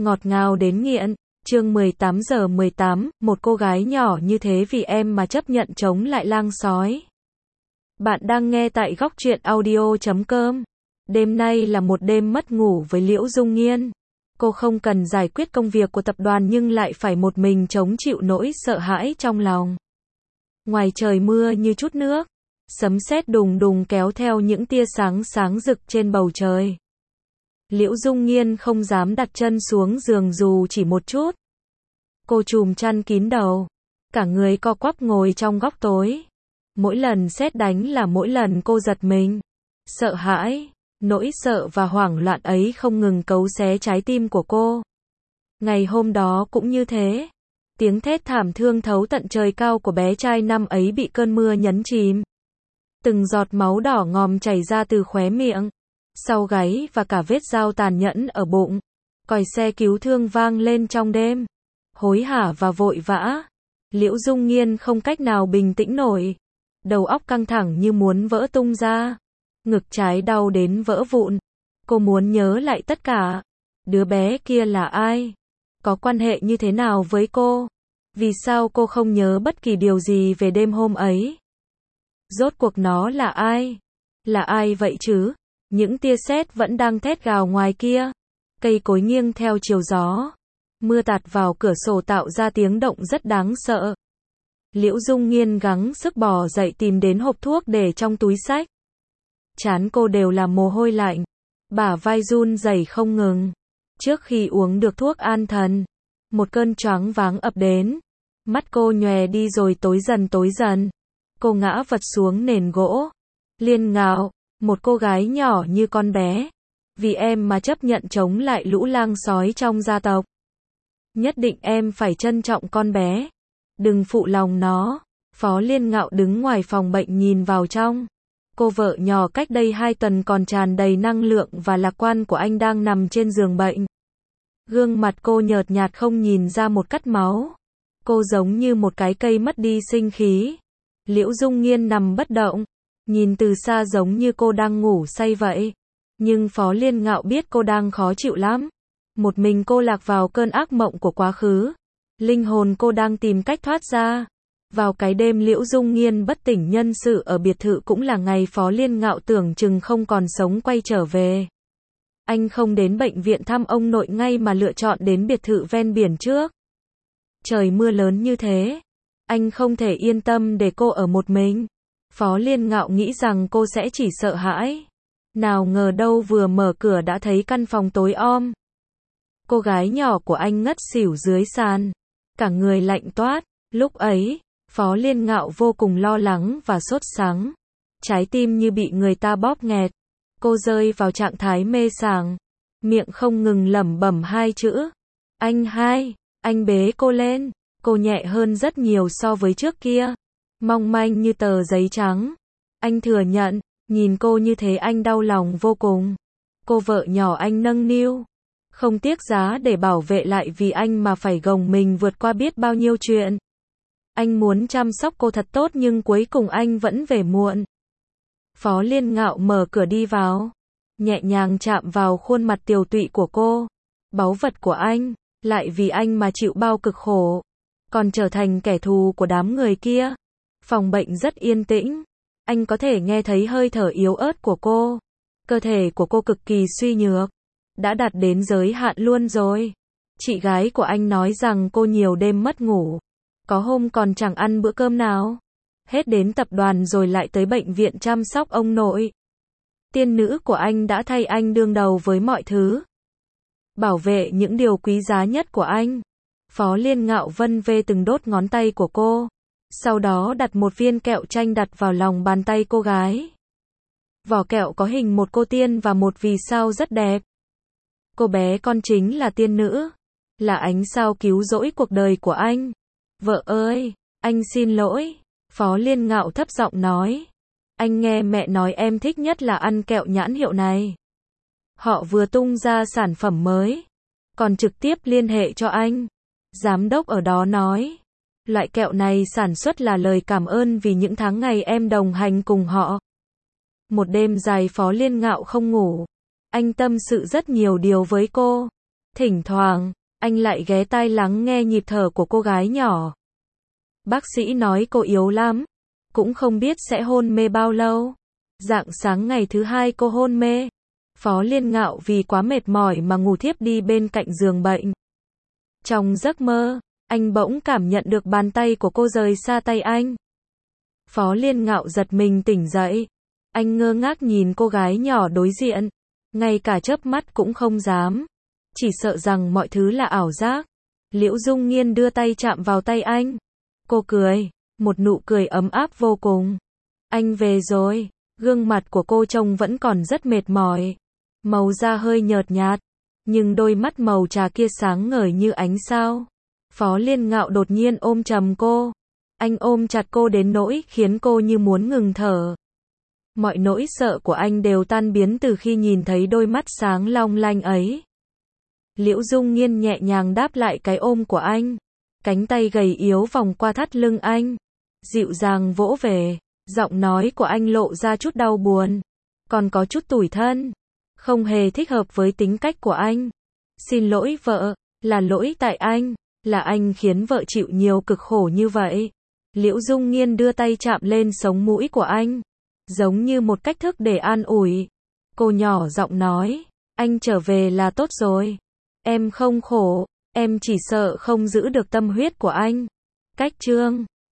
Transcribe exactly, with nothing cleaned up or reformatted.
ngọt ngào đến nghiện. Chương mười tám giờ mười tám, một cô gái nhỏ như thế vì em mà chấp nhận chống lại lang sói. Bạn đang nghe tại góc truyện audio chấm com. Đêm nay là một đêm mất ngủ với Liễu Dung Nghiên. Cô không cần giải quyết công việc của tập đoàn nhưng lại phải một mình chống chịu nỗi sợ hãi trong lòng. Ngoài trời mưa như chút nước, sấm sét đùng đùng kéo theo những tia sáng sáng rực trên bầu trời. Liễu Dung Nghiên không dám đặt chân xuống giường dù chỉ một chút. Cô trùm chăn kín đầu, cả người co quắp ngồi trong góc tối. Mỗi lần sét đánh là mỗi lần cô giật mình, sợ hãi, nỗi sợ và hoảng loạn ấy không ngừng cấu xé trái tim của cô. Ngày hôm đó cũng như thế, tiếng thét thảm thương thấu tận trời cao của bé trai năm ấy bị cơn mưa nhấn chìm. Từng giọt máu đỏ ngòm chảy ra từ khóe miệng, sau gáy và cả vết dao tàn nhẫn ở bụng. Còi xe cứu thương vang lên trong đêm, hối hả và vội vã. Liễu Dung Nghiên không cách nào bình tĩnh nổi, đầu óc căng thẳng như muốn vỡ tung ra, ngực trái đau đến vỡ vụn. Cô muốn nhớ lại tất cả. Đứa bé kia là ai? Có quan hệ như thế nào với cô? Vì sao cô không nhớ bất kỳ điều gì về đêm hôm ấy? Rốt cuộc nó là ai? Là ai vậy chứ? Những tia sét vẫn đang thét gào ngoài kia. Cây cối nghiêng theo chiều gió. Mưa tạt vào cửa sổ tạo ra tiếng động rất đáng sợ. Liễu Dung Nghiên gắng sức bò dậy tìm đến hộp thuốc để trong túi xách. Trán cô đều là mồ hôi lạnh, bả vai run rẩy không ngừng. Trước khi uống được thuốc an thần, một cơn choáng váng ập đến. Mắt cô nhòe đi rồi tối dần tối dần. Cô ngã vật xuống nền gỗ. Liên Ngạo, một cô gái nhỏ như con bé, vì em mà chấp nhận chống lại lũ lang sói trong gia tộc. Nhất định em phải trân trọng con bé, đừng phụ lòng nó. Phó Liên Ngạo đứng ngoài phòng bệnh nhìn vào trong. Cô vợ nhỏ cách đây hai tuần còn tràn đầy năng lượng và lạc quan của anh đang nằm trên giường bệnh. Gương mặt cô nhợt nhạt không nhìn ra một cắt máu. Cô giống như một cái cây mất đi sinh khí. Liễu Dung Nghiên nằm bất động, nhìn từ xa giống như cô đang ngủ say vậy. Nhưng Phó Liên Ngạo biết cô đang khó chịu lắm. Một mình cô lạc vào cơn ác mộng của quá khứ. Linh hồn cô đang tìm cách thoát ra. Vào cái đêm Liễu Dung Nghiên bất tỉnh nhân sự ở biệt thự cũng là ngày Phó Liên Ngạo tưởng chừng không còn sống quay trở về. Anh không đến bệnh viện thăm ông nội ngay mà lựa chọn đến biệt thự ven biển trước. Trời mưa lớn như thế, anh không thể yên tâm để cô ở một mình. Phó Liên Ngạo nghĩ rằng cô sẽ chỉ sợ hãi. Nào ngờ đâu vừa mở cửa đã thấy căn phòng tối om. Cô gái nhỏ của anh ngất xỉu dưới sàn, cả người lạnh toát. Lúc ấy, Phó Liên Ngạo vô cùng lo lắng và sốt sắng. Trái tim như bị người ta bóp nghẹt. Cô rơi vào trạng thái mê sảng, miệng không ngừng lẩm bẩm hai chữ. Anh hai, anh bế cô lên. Cô nhẹ hơn rất nhiều so với trước kia, mong manh như tờ giấy trắng. Anh thừa nhận, nhìn cô như thế anh đau lòng vô cùng. Cô vợ nhỏ anh nâng niu, không tiếc giá để bảo vệ lại vì anh mà phải gồng mình vượt qua biết bao nhiêu chuyện. Anh muốn chăm sóc cô thật tốt nhưng cuối cùng anh vẫn về muộn. Phó Liên Ngạo mở cửa đi vào, nhẹ nhàng chạm vào khuôn mặt tiều tụy của cô. Báu vật của anh, lại vì anh mà chịu bao cực khổ, còn trở thành kẻ thù của đám người kia. Phòng bệnh rất yên tĩnh. Anh có thể nghe thấy hơi thở yếu ớt của cô. Cơ thể của cô cực kỳ suy nhược, đã đạt đến giới hạn luôn rồi. Chị gái của anh nói rằng cô nhiều đêm mất ngủ, có hôm còn chẳng ăn bữa cơm nào. Hết đến tập đoàn rồi lại tới bệnh viện chăm sóc ông nội. Tiên nữ của anh đã thay anh đương đầu với mọi thứ, bảo vệ những điều quý giá nhất của anh. Phó Liên Ngạo vân vê từng đốt ngón tay của cô, sau đó đặt một viên kẹo chanh đặt vào lòng bàn tay cô gái. Vỏ kẹo có hình một cô tiên và một vì sao rất đẹp. Cô bé con chính là tiên nữ, là ánh sao cứu rỗi cuộc đời của anh. Vợ ơi, anh xin lỗi. Phó Liên Ngạo thấp giọng nói. Anh nghe mẹ nói em thích nhất là ăn kẹo nhãn hiệu này. Họ vừa tung ra sản phẩm mới, còn trực tiếp liên hệ cho anh. Giám đốc ở đó nói, loại kẹo này sản xuất là lời cảm ơn vì những tháng ngày em đồng hành cùng họ. Một đêm dài Phó Liên Ngạo không ngủ. Anh tâm sự rất nhiều điều với cô. Thỉnh thoảng, anh lại ghé tai lắng nghe nhịp thở của cô gái nhỏ. Bác sĩ nói cô yếu lắm, cũng không biết sẽ hôn mê bao lâu. Rạng sáng ngày thứ hai cô hôn mê. Phó Liên Ngạo vì quá mệt mỏi mà ngủ thiếp đi bên cạnh giường bệnh. Trong giấc mơ, anh bỗng cảm nhận được bàn tay của cô rời xa tay anh. Phó Liên Ngạo giật mình tỉnh dậy. Anh ngơ ngác nhìn cô gái nhỏ đối diện, ngay cả chớp mắt cũng không dám, chỉ sợ rằng mọi thứ là ảo giác. Liễu Dung Nghiên đưa tay chạm vào tay anh. Cô cười, một nụ cười ấm áp vô cùng. Anh về rồi. Gương mặt của cô trông vẫn còn rất mệt mỏi, màu da hơi nhợt nhạt, nhưng đôi mắt màu trà kia sáng ngời như ánh sao. Phó Liên Ngạo đột nhiên ôm chầm cô. Anh ôm chặt cô đến nỗi khiến cô như muốn ngừng thở. Mọi nỗi sợ của anh đều tan biến từ khi nhìn thấy đôi mắt sáng long lanh ấy. Liễu Dung Nghiên nhẹ nhàng đáp lại cái ôm của anh. Cánh tay gầy yếu vòng qua thắt lưng anh, dịu dàng vỗ về. Giọng nói của anh lộ ra chút đau buồn, còn có chút tủi thân. Không hề thích hợp với tính cách của anh. Xin lỗi vợ, là lỗi tại anh, là anh khiến vợ chịu nhiều cực khổ như vậy. Liễu Dung Nghiên đưa tay chạm lên sống mũi của anh, giống như một cách thức để an ủi. Cô nhỏ giọng nói, anh trở về là tốt rồi. Em không khổ, em chỉ sợ không giữ được tâm huyết của anh. Cách chương